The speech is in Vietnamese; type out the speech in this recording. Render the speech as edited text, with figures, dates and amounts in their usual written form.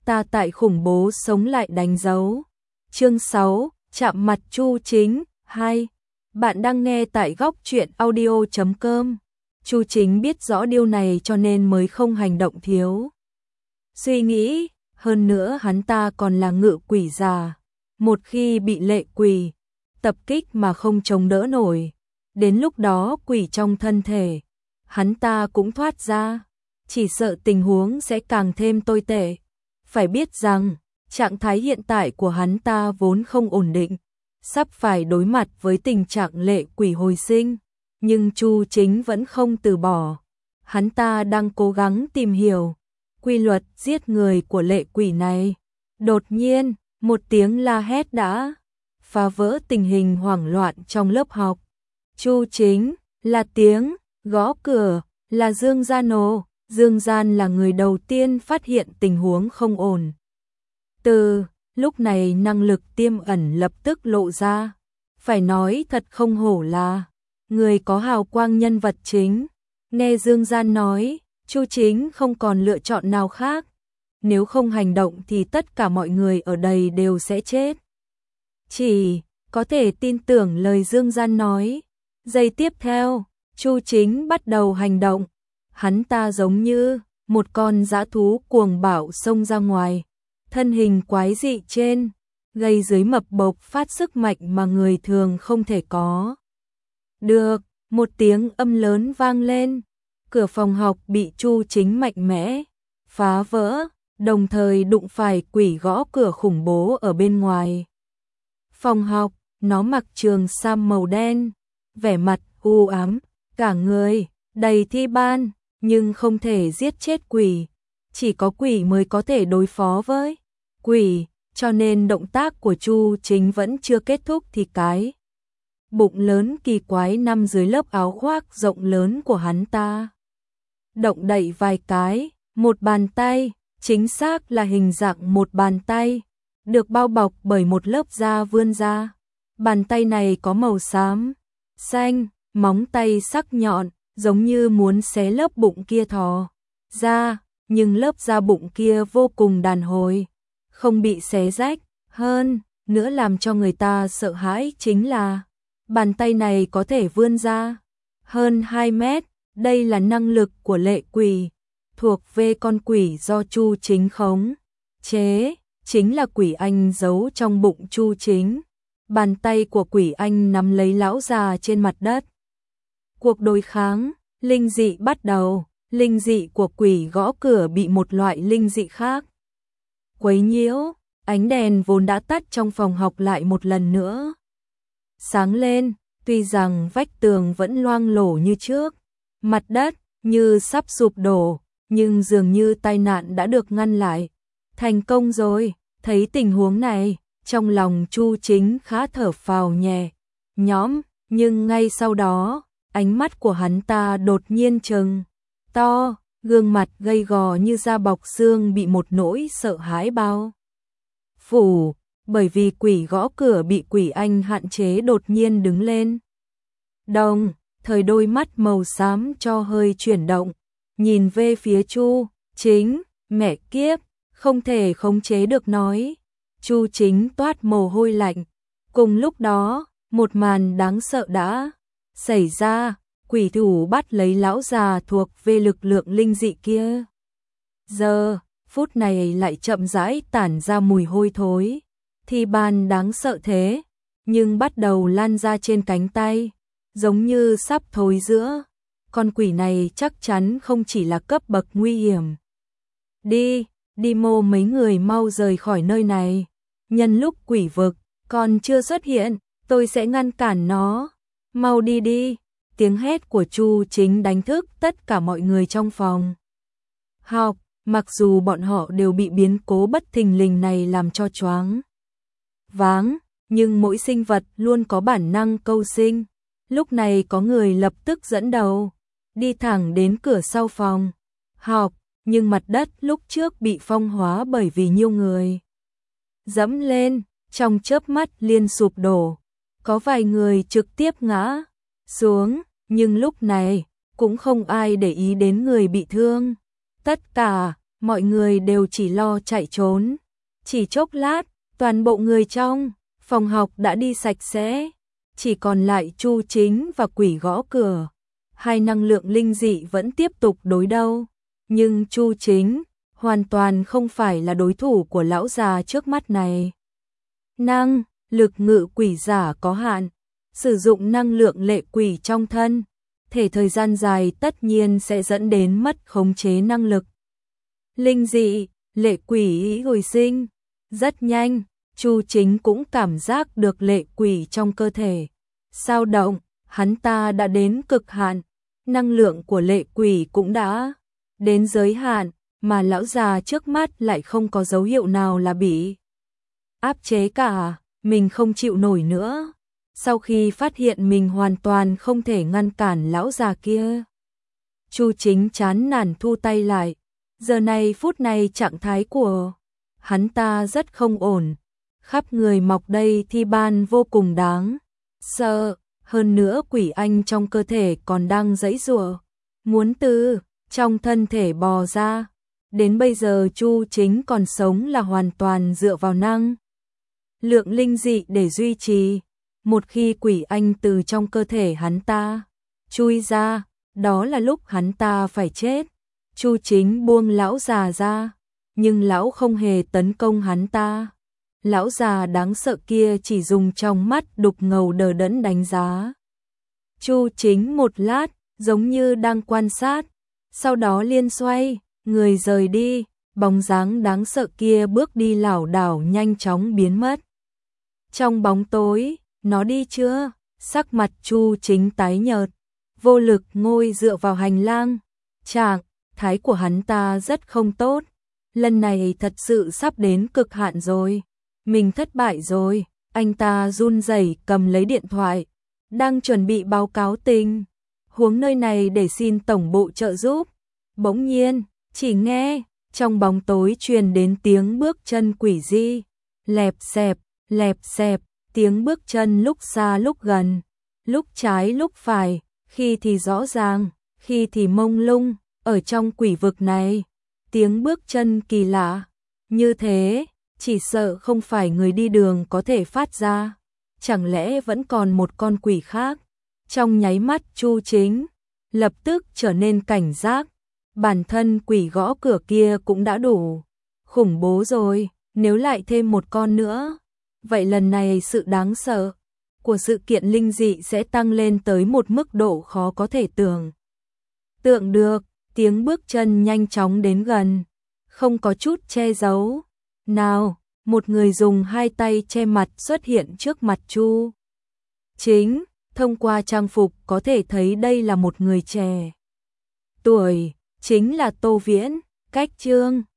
ta tại khủng bố sống lại đánh dấu. Chương 6, chạm mặt Chu Chính 2. Bạn đang nghe tại góc truyện audio.com. Chu Chính biết rõ điều này cho nên mới không hành động thiếu suy nghĩ, hơn nữa hắn ta còn là ngự quỷ già, một khi bị lệ quỷ tập kích mà không chống đỡ nổi, đến lúc đó quỷ trong thân thể hắn ta cũng thoát ra, chỉ sợ tình huống sẽ càng thêm tồi tệ. Phải biết rằng, trạng thái hiện tại của hắn ta vốn không ổn định, sắp phải đối mặt với tình trạng lệ quỷ hồi sinh, nhưng Chu Chính vẫn không từ bỏ. Hắn ta đang cố gắng tìm hiểu quy luật giết người của lệ quỷ này. Đột nhiên, một tiếng la hét đã phá vỡ tình hình hoảng loạn trong lớp học. Chu Chính, là tiếng gõ cửa, là Dương Gian ồ. Dương Gian là người đầu tiên phát hiện tình huống không ổn. Từ lúc này năng lực tiềm ẩn lập tức lộ ra. Phải nói thật không hổ là người có hào quang nhân vật chính. Nghe Dương Gian nói, Chu Chính không còn lựa chọn nào khác. Nếu không hành động thì tất cả mọi người ở đây đều sẽ chết. Chỉ có thể tin tưởng lời Dương Gian nói. Giây tiếp theo, Chu Chính bắt đầu hành động. Hắn ta giống như một con dã thú cuồng bạo xông ra ngoài, thân hình quái dị trên, gây dưới mập bộc phát sức mạnh mà người thường không thể có. Được, một tiếng âm lớn vang lên, cửa phòng học bị Chu Chính mạnh mẽ phá vỡ, đồng thời đụng phải quỷ gõ cửa khủng bố ở bên ngoài. Phòng học, nó mặc trường sam màu đen, vẻ mặt u ám, cả người đầy thi ban. Nhưng không thể giết chết quỷ, chỉ có quỷ mới có thể đối phó với quỷ, cho nên động tác của Chu Chính vẫn chưa kết thúc thì cái bụng lớn kỳ quái nằm dưới lớp áo khoác rộng lớn của hắn ta động đậy vài cái, một bàn tay, chính xác là hình dạng một bàn tay, được bao bọc bởi một lớp da vươn ra. Bàn tay này có màu xám, xanh, móng tay sắc nhọn, giống như muốn xé lớp bụng kia thò ra, nhưng lớp da bụng kia vô cùng đàn hồi, không bị xé rách. Hơn nữa làm cho người ta sợ hãi chính là bàn tay này có thể vươn ra hơn 2 mét. Đây là năng lực của lệ quỷ, thuộc về con quỷ do Chu Chính khống chế, chính là quỷ anh giấu trong bụng Chu Chính. Bàn tay của quỷ anh nắm lấy lão già trên mặt đất. Cuộc đối kháng, linh dị bắt đầu, linh dị của quỷ gõ cửa bị một loại linh dị khác quấy nhiễu, ánh đèn vốn đã tắt trong phòng học lại một lần nữa sáng lên, tuy rằng vách tường vẫn loang lổ như trước, mặt đất như sắp sụp đổ, nhưng dường như tai nạn đã được ngăn lại. Thành công rồi, thấy tình huống này, trong lòng Chu Chính khá thở phào nhẹ nhõm, nhưng ngay sau đó, ánh mắt của hắn ta đột nhiên trừng to, gương mặt gầy gò như da bọc xương bị một nỗi sợ hãi bao phủ, bởi vì quỷ gõ cửa bị quỷ anh hạn chế đột nhiên đứng lên. Đồng thời đôi mắt màu xám cho hơi chuyển động, nhìn về phía Chu Chính, mẹ kiếp, không thể khống chế được nói. Chu Chính toát mồ hôi lạnh. Cùng lúc đó, một màn đáng sợ đã xảy ra, quỷ thủ bắt lấy lão già thuộc về lực lượng linh dị kia. Giờ, phút này lại chậm rãi tản ra mùi hôi thối. Thi ban đáng sợ thế, nhưng bắt đầu lan ra trên cánh tay, giống như sắp thối rữa. Con quỷ này chắc chắn không chỉ là cấp bậc nguy hiểm. Đi mô mấy người mau rời khỏi nơi này. Nhân lúc quỷ vực còn chưa xuất hiện, tôi sẽ ngăn cản nó. Mau đi đi. Tiếng hét của Chu Chính đánh thức tất cả mọi người trong phòng học, mặc dù bọn họ đều bị biến cố bất thình lình này làm cho choáng váng, nhưng mỗi sinh vật luôn có bản năng câu sinh. Lúc này có người lập tức dẫn đầu, đi thẳng đến cửa sau phòng học, nhưng mặt đất lúc trước bị phong hóa bởi vì nhiều người dẫm lên, trong chớp mắt liền sụp đổ. Có vài người trực tiếp ngã xuống, nhưng lúc này cũng không ai để ý đến người bị thương. Tất cả mọi người đều chỉ lo chạy trốn. Chỉ chốc lát, toàn bộ người trong phòng học đã đi sạch sẽ, chỉ còn lại Chu Chính và quỷ gõ cửa. Hai năng lượng linh dị vẫn tiếp tục đối đầu, nhưng Chu Chính hoàn toàn không phải là đối thủ của lão già trước mắt này. Năng lực ngự quỷ giả có hạn, sử dụng năng lượng lệ quỷ trong thân thể thời gian dài tất nhiên sẽ dẫn đến mất khống chế năng lực linh dị, lệ quỷ hồi sinh. Rất nhanh, Chu Chính cũng cảm giác được lệ quỷ trong cơ thể dao động, hắn ta đã đến cực hạn, năng lượng của lệ quỷ cũng đã đến giới hạn, mà lão già trước mắt lại không có dấu hiệu nào là bị áp chế cả, mình không chịu nổi nữa. Sau khi phát hiện mình hoàn toàn không thể ngăn cản lão già kia, Chu Chính chán nản thu tay lại. Giờ này phút này trạng thái của hắn ta rất không ổn, khắp người mọc đầy thi ban vô cùng đáng sợ, hơn nữa quỷ anh trong cơ thể còn đang giãy giụa, muốn từ trong thân thể bò ra. Đến bây giờ Chu Chính còn sống là hoàn toàn dựa vào năng lượng linh dị để duy trì. Một khi quỷ anh từ trong cơ thể hắn ta chui ra, đó là lúc hắn ta phải chết. Chu Chính buông lão già ra, nhưng lão không hề tấn công hắn ta. Lão già đáng sợ kia chỉ dùng trong mắt đục ngầu đờ đẫn đánh giá Chu Chính một lát, giống như đang quan sát, sau đó liên xoay người rời đi. Bóng dáng đáng sợ kia bước đi lảo đảo nhanh chóng biến mất trong bóng tối. Nó đi chưa? Sắc mặt Chu Chính tái nhợt, vô lực ngồi dựa vào hành lang. Trạng thái của hắn ta rất không tốt, lần này thật sự sắp đến cực hạn rồi. Mình thất bại rồi. Anh ta run rẩy cầm lấy điện thoại, đang chuẩn bị báo cáo tình huống nơi này để xin tổng bộ trợ giúp. Bỗng nhiên, chỉ nghe trong bóng tối truyền đến tiếng bước chân quỷ dị, lẹp xẹp, tiếng bước chân lúc xa lúc gần, lúc trái lúc phải, khi thì rõ ràng, khi thì mông lung. Ở trong quỷ vực này, tiếng bước chân kỳ lạ như thế, chỉ sợ không phải người đi đường có thể phát ra. Chẳng lẽ vẫn còn một con quỷ khác? Trong nháy mắt Chu Chính lập tức trở nên cảnh giác. Bản thân quỷ gõ cửa kia cũng đã đủ khủng bố rồi, nếu lại thêm một con nữa, vậy lần này sự đáng sợ của sự kiện linh dị sẽ tăng lên tới một mức độ khó có thể tưởng tượng được. Tiếng bước chân nhanh chóng đến gần, không có chút che giấu nào, một người dùng hai tay che mặt xuất hiện trước mặt Chu Chính. Thông qua trang phục có thể thấy đây là một người trẻ tuổi, chính là Tô Viễn. Cách chương